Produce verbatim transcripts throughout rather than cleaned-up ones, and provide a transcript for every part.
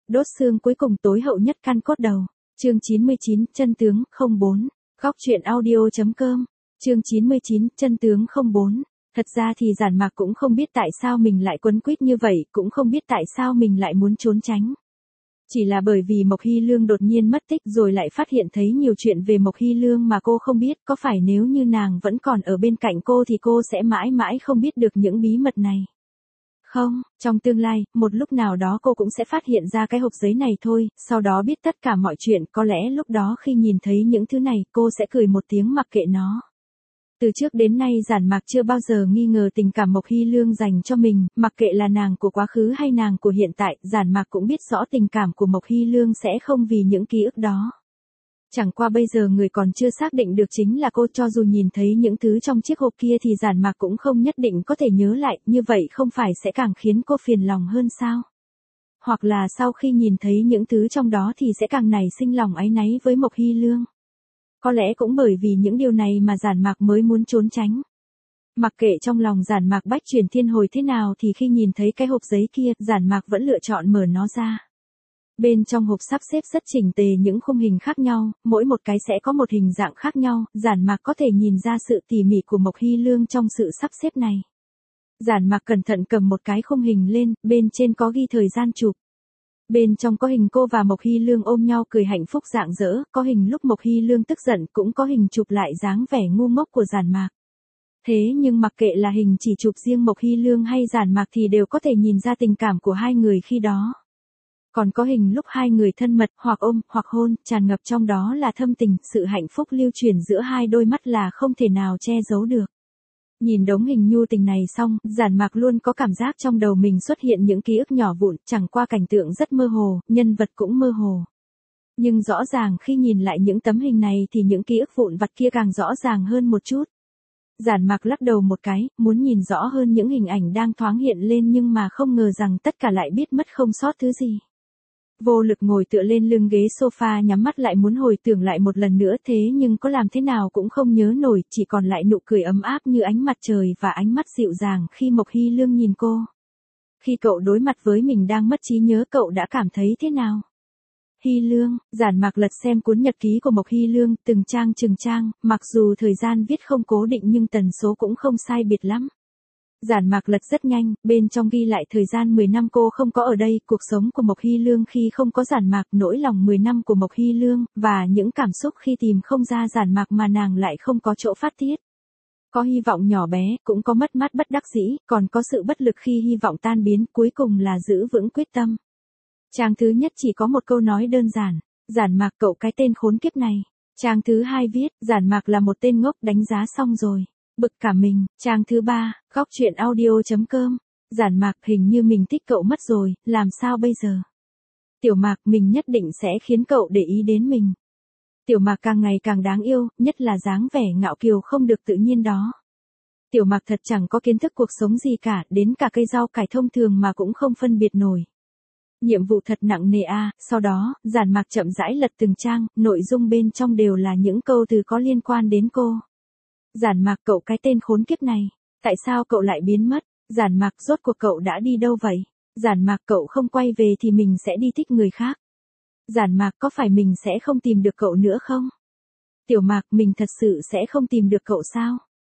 Đốt xương cuối cùng tối hậu nhất căn cốt đầu. Chương chín mươi chín, chân tướng, không bốn. Góc truyện audio.com. Chương chín mươi chín, chân tướng không bốn. Thật ra thì Giản Mạc cũng không biết tại sao mình lại quấn quýt như vậy, cũng không biết tại sao mình lại muốn trốn tránh. Chỉ là bởi vì Mộc Hy Lương đột nhiên mất tích rồi lại phát hiện thấy nhiều chuyện về Mộc Hy Lương mà cô không biết, có phải nếu như nàng vẫn còn ở bên cạnh cô thì cô sẽ mãi mãi không biết được những bí mật này. Không, trong tương lai, một lúc nào đó cô cũng sẽ phát hiện ra cái hộp giấy này thôi, sau đó biết tất cả mọi chuyện, có lẽ lúc đó khi nhìn thấy những thứ này, cô sẽ cười một tiếng mặc kệ nó. Từ trước đến nay Giản Mạc chưa bao giờ nghi ngờ tình cảm Mộc Hy Lương dành cho mình, mặc kệ là nàng của quá khứ hay nàng của hiện tại, Giản Mạc cũng biết rõ tình cảm của Mộc Hy Lương sẽ không vì những ký ức đó. Chẳng qua bây giờ người còn chưa xác định được chính là cô, cho dù nhìn thấy những thứ trong chiếc hộp kia thì Giản Mạc cũng không nhất định có thể nhớ lại, như vậy không phải sẽ càng khiến cô phiền lòng hơn sao? Hoặc là sau khi nhìn thấy những thứ trong đó thì sẽ càng nảy sinh lòng áy náy với Mộc Hy Lương. Có lẽ cũng bởi vì những điều này mà Giản Mạc mới muốn trốn tránh. Mặc kệ trong lòng Giản Mạc bách chuyển thiên hồi thế nào thì khi nhìn thấy cái hộp giấy kia, Giản Mạc vẫn lựa chọn mở nó ra. Bên trong hộp sắp xếp rất chỉnh tề những khung hình khác nhau, mỗi một cái sẽ có một hình dạng khác nhau, Giản Mạc có thể nhìn ra sự tỉ mỉ của Mộc Hy Lương trong sự sắp xếp này. Giản Mạc cẩn thận cầm một cái khung hình lên, bên trên có ghi thời gian chụp. Bên trong có hình cô và Mộc Hy Lương ôm nhau cười hạnh phúc rạng rỡ, có hình lúc Mộc Hy Lương tức giận, cũng có hình chụp lại dáng vẻ ngu ngốc của Giản Mạc. Thế nhưng mặc kệ là hình chỉ chụp riêng Mộc Hy Lương hay Giản Mạc thì đều có thể nhìn ra tình cảm của hai người khi đó. Còn có hình lúc hai người thân mật, hoặc ôm, hoặc hôn, tràn ngập trong đó là thâm tình, sự hạnh phúc lưu truyền giữa hai đôi mắt là không thể nào che giấu được. Nhìn đống hình nhu tình này xong, Giản Mạc luôn có cảm giác trong đầu mình xuất hiện những ký ức nhỏ vụn, chẳng qua cảnh tượng rất mơ hồ, nhân vật cũng mơ hồ. Nhưng rõ ràng khi nhìn lại những tấm hình này thì những ký ức vụn vặt kia càng rõ ràng hơn một chút. Giản Mạc lắc đầu một cái, muốn nhìn rõ hơn những hình ảnh đang thoáng hiện lên nhưng mà không ngờ rằng tất cả lại biết mất không sót thứ gì. Vô lực ngồi tựa lên lưng ghế sofa nhắm mắt lại muốn hồi tưởng lại một lần nữa, thế nhưng có làm thế nào cũng không nhớ nổi, chỉ còn lại nụ cười ấm áp như ánh mặt trời và ánh mắt dịu dàng khi Mộc Hy Lương nhìn cô. Khi cậu đối mặt với mình đang mất trí nhớ, cậu đã cảm thấy thế nào? Hy Lương, Giản Mạc lật xem cuốn nhật ký của Mộc Hy Lương, từng trang từng trang, mặc dù thời gian viết không cố định nhưng tần số cũng không sai biệt lắm. Giản Mạc lật rất nhanh, bên trong ghi lại thời gian mười năm cô không có ở đây, cuộc sống của Mộc Hy Lương khi không có Giản Mạc, nỗi lòng mười năm của Mộc Hy Lương, và những cảm xúc khi tìm không ra Giản Mạc mà nàng lại không có chỗ phát tiết. Có hy vọng nhỏ bé, cũng có mất mát bất đắc dĩ, còn có sự bất lực khi hy vọng tan biến, cuối cùng là giữ vững quyết tâm. Trang thứ nhất chỉ có một câu nói đơn giản, Giản Mạc cậu cái tên khốn kiếp này. Trang thứ hai viết, Giản Mạc là một tên ngốc, đánh giá xong rồi. Bực cả mình. Trang thứ ba, góc truyện audio.com. Giản Mạc, hình như mình thích cậu mất rồi, làm sao bây giờ? Tiểu Mạc, mình nhất định sẽ khiến cậu để ý đến mình. Tiểu Mạc càng ngày càng đáng yêu, nhất là dáng vẻ ngạo kiều không được tự nhiên đó. Tiểu Mạc thật chẳng có kiến thức cuộc sống gì cả, đến cả cây rau cải thông thường mà cũng không phân biệt nổi. Nhiệm vụ thật nặng nề a. À. Sau đó, Giản Mạc chậm rãi lật từng trang, nội dung bên trong đều là những câu từ có liên quan đến cô. Giản Mạc cậu cái tên khốn kiếp này, tại sao cậu lại biến mất? Giản Mạc rốt cuộc cậu đã đi đâu vậy? Giản Mạc cậu không quay về thì mình sẽ đi thích người khác. Giản Mạc có phải mình sẽ không tìm được cậu nữa không? Tiểu Mạc, mình thật sự sẽ không tìm được cậu sao?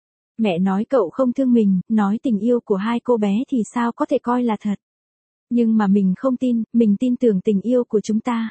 Mẹ nói cậu không thương mình, nói tình yêu của hai cô bé thì sao có thể coi là thật? Nhưng mà mình không tin, mình tin tưởng tình yêu của chúng ta.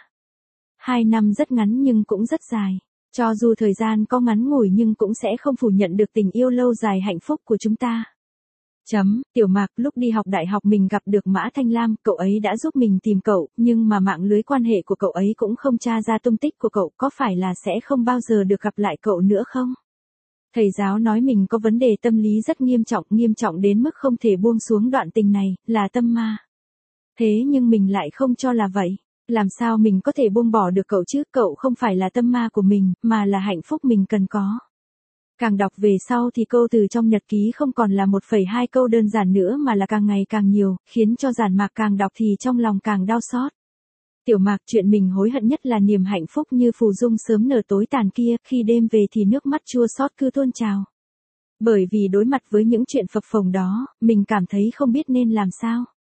Hai năm rất ngắn nhưng cũng rất dài. Cho dù thời gian có ngắn ngủi nhưng cũng sẽ không phủ nhận được tình yêu lâu dài hạnh phúc của chúng ta. Chấm, Tiểu Mạc, lúc đi học đại học mình gặp được Mã Thanh Lam, cậu ấy đã giúp mình tìm cậu, nhưng mà mạng lưới quan hệ của cậu ấy cũng không tra ra tung tích của cậu, có phải là sẽ không bao giờ được gặp lại cậu nữa không? Thầy giáo nói mình có vấn đề tâm lý rất nghiêm trọng, nghiêm trọng đến mức không thể buông xuống đoạn tình này, là tâm ma. Thế nhưng mình lại không cho là vậy. Làm sao mình có thể buông bỏ được cậu chứ, cậu không phải là tâm ma của mình, mà là hạnh phúc mình cần có. Càng đọc về sau thì câu từ trong nhật ký không còn là một phẩy hai câu đơn giản nữa mà là càng ngày càng nhiều, khiến cho Giản Mạc càng đọc thì trong lòng càng đau xót. Tiểu Mạc, chuyện mình hối hận nhất là niềm hạnh phúc như phù dung sớm nở tối tàn kia, khi đêm về thì nước mắt chua xót cứ tuôn trào. Bởi vì đối mặt với những chuyện phập phồng đó, mình cảm thấy không biết nên làm sao.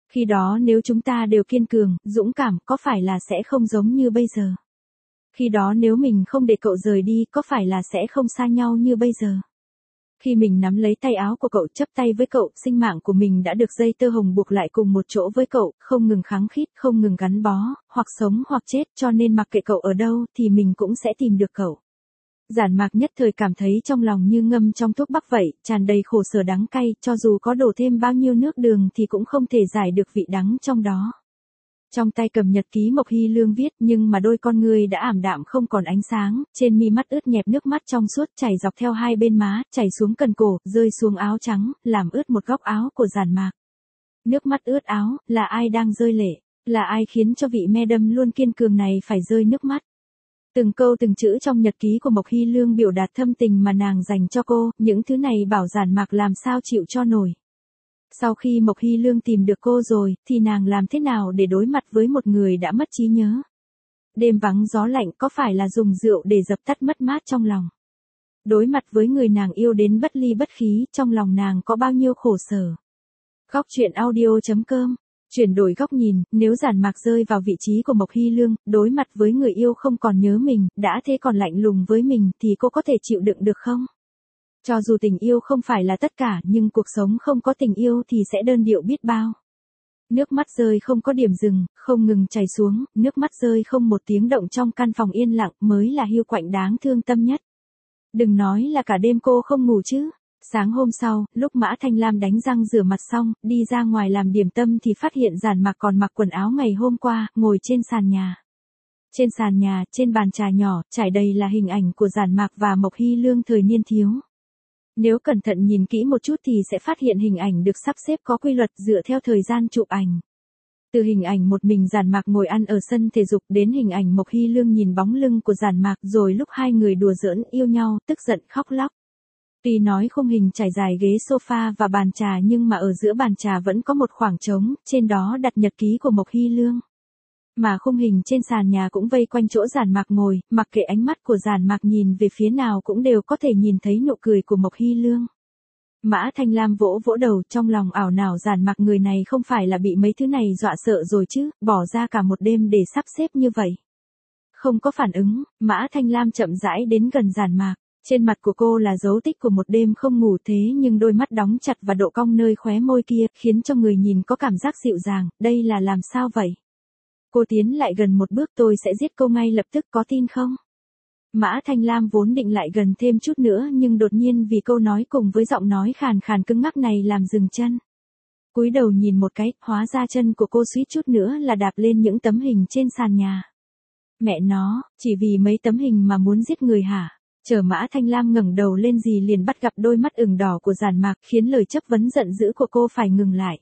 Khi đó nếu chúng ta đều kiên cường, dũng cảm, có phải là sẽ không giống như bây giờ? Khi đó nếu mình không để cậu rời đi, có phải là sẽ không xa nhau như bây giờ? Khi mình nắm lấy tay áo của cậu, chấp tay với cậu, sinh mạng của mình đã được dây tơ hồng buộc lại cùng một chỗ với cậu, không ngừng kháng khít, không ngừng gắn bó, hoặc sống hoặc chết, cho nên mặc kệ cậu ở đâu, thì mình cũng sẽ tìm được cậu. Giản Mạc nhất thời cảm thấy trong lòng như ngâm trong thuốc bắc vậy, tràn đầy khổ sở đắng cay, cho dù có đổ thêm bao nhiêu nước đường thì cũng không thể giải được vị đắng trong đó. Trong tay cầm nhật ký Mộc Hy Lương viết, nhưng mà đôi con người đã ảm đạm không còn ánh sáng, trên mi mắt ướt nhẹp nước mắt trong suốt chảy dọc theo hai bên má, chảy xuống cần cổ, rơi xuống áo trắng, làm ướt một góc áo của Giản Mạc. Nước mắt ướt áo, là ai đang rơi lệ? Là ai khiến cho vị madam luôn kiên cường này phải rơi nước mắt? Từng câu từng chữ trong nhật ký của Mộc Hy Lương biểu đạt thâm tình mà nàng dành cho cô, những thứ này bảo Giản Mạc làm sao chịu cho nổi. Sau khi Mộc Hy Lương tìm được cô rồi, thì nàng làm thế nào để đối mặt với một người đã mất trí nhớ? Đêm vắng gió lạnh có phải là dùng rượu để dập tắt mất mát trong lòng? Đối mặt với người nàng yêu đến bất ly bất khí, trong lòng nàng có bao nhiêu khổ sở? Góc truyện audio chấm com. Chuyển đổi góc nhìn, nếu Giản Mạc rơi vào vị trí của Mộc Hy Lương, đối mặt với người yêu không còn nhớ mình, đã thế còn lạnh lùng với mình, thì cô có thể chịu đựng được không? Cho dù tình yêu không phải là tất cả, nhưng cuộc sống không có tình yêu thì sẽ đơn điệu biết bao. Nước mắt rơi không có điểm dừng, không ngừng chảy xuống, nước mắt rơi không một tiếng động trong căn phòng yên lặng mới là hiu quạnh đáng thương tâm nhất. Đừng nói là cả đêm cô không ngủ chứ. Sáng hôm sau, lúc Mã Thanh Lam đánh răng rửa mặt xong, đi ra ngoài làm điểm tâm thì phát hiện Giản Mạc còn mặc quần áo ngày hôm qua, ngồi trên sàn nhà. Trên sàn nhà, trên bàn trà nhỏ, trải đầy là hình ảnh của Giản Mạc và Mộc Hy Lương thời niên thiếu. Nếu cẩn thận nhìn kỹ một chút thì sẽ phát hiện hình ảnh được sắp xếp có quy luật dựa theo thời gian chụp ảnh. Từ hình ảnh một mình Giản Mạc ngồi ăn ở sân thể dục đến hình ảnh Mộc Hy Lương nhìn bóng lưng của Giản Mạc rồi lúc hai người đùa giỡn yêu nhau, tức giận khóc lóc. Tuy nói khung hình trải dài ghế sofa và bàn trà nhưng mà ở giữa bàn trà vẫn có một khoảng trống, trên đó đặt nhật ký của Mộc Hy Lương. Mà khung hình trên sàn nhà cũng vây quanh chỗ Giản Mạc ngồi, mặc kệ ánh mắt của Giản Mạc nhìn về phía nào cũng đều có thể nhìn thấy nụ cười của Mộc Hy Lương. Mã Thanh Lam vỗ vỗ đầu trong lòng ảo não Giản Mạc người này không phải là bị mấy thứ này dọa sợ rồi chứ, bỏ ra cả một đêm để sắp xếp như vậy. Không có phản ứng, Mã Thanh Lam chậm rãi đến gần Giản Mạc. Trên mặt của cô là dấu tích của một đêm không ngủ thế nhưng đôi mắt đóng chặt và độ cong nơi khóe môi kia khiến cho người nhìn có cảm giác dịu dàng, đây là làm sao vậy? Cô tiến lại gần một bước tôi sẽ giết cô ngay lập tức có tin không? Mã Thanh Lam vốn định lại gần thêm chút nữa nhưng đột nhiên vì câu nói cùng với giọng nói khàn khàn cứng ngắc này làm dừng chân. Cúi đầu nhìn một cái, hóa ra chân của cô suýt chút nữa là đạp lên những tấm hình trên sàn nhà. Mẹ nó, chỉ vì mấy tấm hình mà muốn giết người hả? Chờ Mã Thanh Lam ngẩng đầu lên gì liền bắt gặp đôi mắt ửng đỏ của Giản Mạc khiến lời chất vấn giận dữ của cô phải ngừng lại.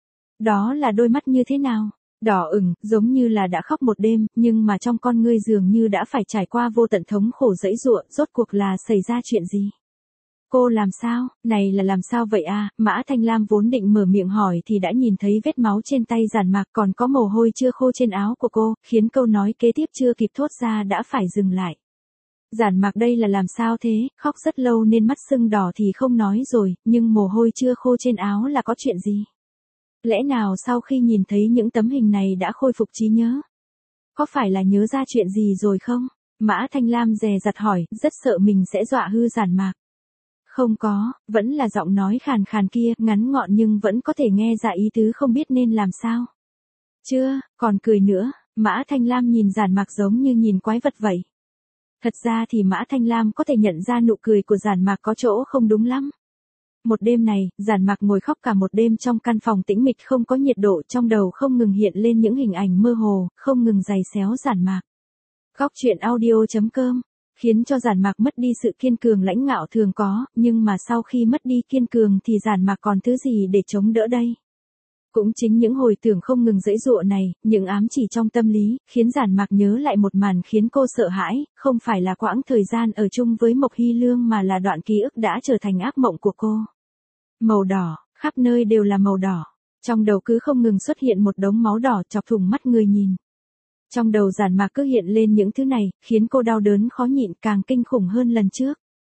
Đó là đôi mắt như thế nào? Đỏ ửng, giống như là đã khóc một đêm, nhưng mà trong con ngươi dường như đã phải trải qua vô tận thống khổ dẫy dụa, rốt cuộc là xảy ra chuyện gì? Cô làm sao? Này là làm sao vậy à? Mã Thanh Lam vốn định mở miệng hỏi thì đã nhìn thấy vết máu trên tay Giản Mạc còn có mồ hôi chưa khô trên áo của cô, khiến câu nói kế tiếp chưa kịp thốt ra đã phải dừng lại. Giản Mạc đây là làm sao thế, khóc rất lâu nên mắt sưng đỏ thì không nói rồi, nhưng mồ hôi chưa khô trên áo là có chuyện gì? Lẽ nào sau khi nhìn thấy những tấm hình này đã khôi phục trí nhớ? Có phải là nhớ ra chuyện gì rồi không? Mã Thanh Lam dè dặt hỏi, rất sợ mình sẽ dọa hư Giản Mạc. Không có, vẫn là giọng nói khàn khàn kia, ngắn gọn nhưng vẫn có thể nghe ra ý tứ không biết nên làm sao. Chưa, còn cười nữa, Mã Thanh Lam nhìn Giản Mạc giống như nhìn quái vật vậy. Thật ra thì Mã Thanh Lam có thể nhận ra nụ cười của Giản Mạc có chỗ không đúng lắm. Một đêm này, Giản Mạc ngồi khóc cả một đêm trong căn phòng tĩnh mịch không có nhiệt độ, trong đầu không ngừng hiện lên những hình ảnh mơ hồ, không ngừng giày xéo Giản Mạc. Góc truyện audio chấm com khiến cho Giản Mạc mất đi sự kiên cường lãnh ngạo thường có, nhưng mà sau khi mất đi kiên cường thì Giản Mạc còn thứ gì để chống đỡ đây? Cũng chính những hồi tưởng không ngừng dẫy dụa này, những ám chỉ trong tâm lý, khiến Giản Mạc nhớ lại một màn khiến cô sợ hãi, không phải là quãng thời gian ở chung với Mộc Hy Lương mà là đoạn ký ức đã trở thành ác mộng của cô. Màu đỏ, khắp nơi đều là màu đỏ. Trong đầu cứ không ngừng xuất hiện một đống máu đỏ chọc thủng mắt người nhìn. Trong đầu Giản Mạc cứ hiện lên những thứ này, khiến cô đau đớn khó nhịn càng kinh khủng hơn lần trước.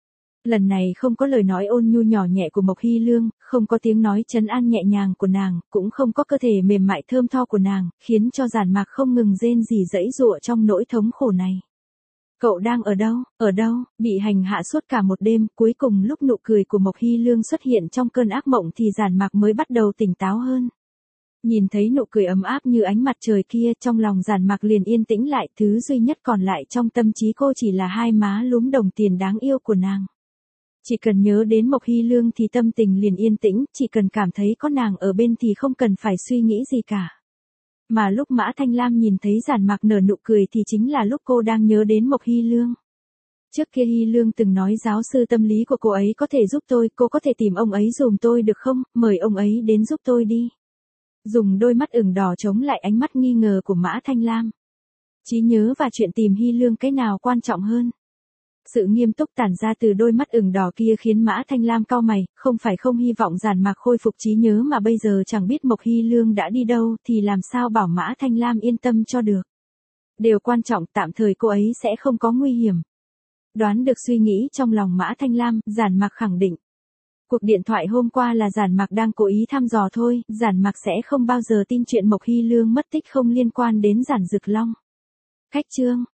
Lần này không có lời nói ôn nhu nhỏ nhẹ của Mộc Hy Lương, không có tiếng nói trấn an nhẹ nhàng của nàng, cũng không có cơ thể mềm mại thơm tho của nàng, khiến cho Giản Mạc không ngừng rên rỉ giãy giụa trong nỗi thống khổ này. Cậu đang ở đâu, ở đâu, bị hành hạ suốt cả một đêm, cuối cùng lúc nụ cười của Mộc Hy Lương xuất hiện trong cơn ác mộng thì Giản Mạc mới bắt đầu tỉnh táo hơn. Nhìn thấy nụ cười ấm áp như ánh mặt trời kia, trong lòng Giản Mạc liền yên tĩnh lại, thứ duy nhất còn lại trong tâm trí cô chỉ là hai má lúm đồng tiền đáng yêu của nàng. Chỉ cần nhớ đến Mộc Hy Lương thì tâm tình liền yên tĩnh, chỉ cần cảm thấy có nàng ở bên thì không cần phải suy nghĩ gì cả. Mà lúc Mã Thanh Lam nhìn thấy Giản Mạc nở nụ cười thì chính là lúc cô đang nhớ đến Mộc Hy Lương. Trước kia Hy Lương từng nói giáo sư tâm lý của cô ấy có thể giúp tôi, cô có thể tìm ông ấy dùm tôi được không, mời ông ấy đến giúp tôi đi. Dùng đôi mắt ửng đỏ chống lại ánh mắt nghi ngờ của Mã Thanh Lam. Trí nhớ và chuyện tìm Hy Lương cái nào quan trọng hơn? Sự nghiêm túc tản ra từ đôi mắt ửng đỏ kia khiến Mã Thanh Lam cau mày, không phải không hy vọng Giản Mạc khôi phục trí nhớ mà bây giờ chẳng biết Mộc Hy Lương đã đi đâu thì làm sao bảo Mã Thanh Lam yên tâm cho được. Điều quan trọng tạm thời cô ấy sẽ không có nguy hiểm. Đoán được suy nghĩ trong lòng Mã Thanh Lam, Giản Mạc khẳng định. Cuộc điện thoại hôm qua là Giản Mạc đang cố ý thăm dò thôi, Giản Mạc sẽ không bao giờ tin chuyện Mộc Hy Lương mất tích không liên quan đến Giản Dực Long. Khách chương